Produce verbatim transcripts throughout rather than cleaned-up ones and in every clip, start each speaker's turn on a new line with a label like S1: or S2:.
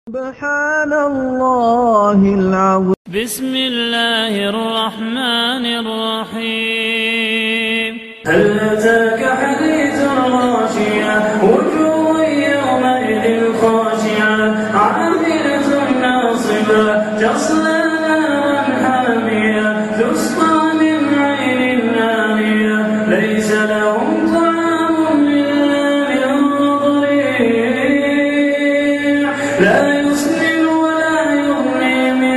S1: سبحان الله العظيم.
S2: بسم الله الرحمن الرحيم.
S3: هل أتاك حديث الغاشية وجوه يومئذ خاشعة عاملة ناصبة تصلى نارا حامية تسقى من عين آنية ليس لهم طعام إلا من ضريع لا يسمن ولا يغني من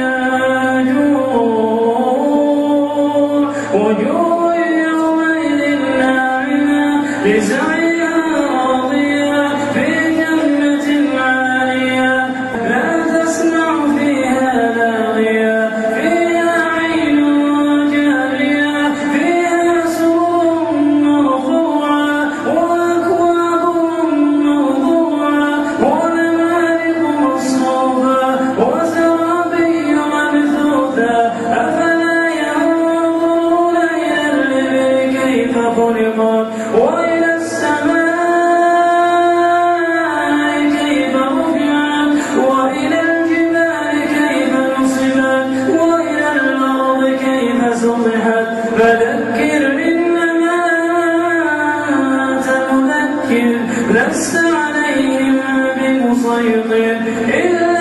S3: جوع وجوه يومئذ ناعمة لسعيها راضية في جنة عالية لا تسمع فيها لاغية فيها عين جارية فيها سرور مرفوعة وأكواب موضوعة ونمارق مصفوفة وزرابي مبثوثة أفلا ينظرون إلى الإبل كيف خلقت وإلى السماء كيف رفعت وإلى الجبال كيف نصبت وإلى الأرض كيف سطحت فذكر إنما أنت مذكر لست عليهم بمسيطر إلا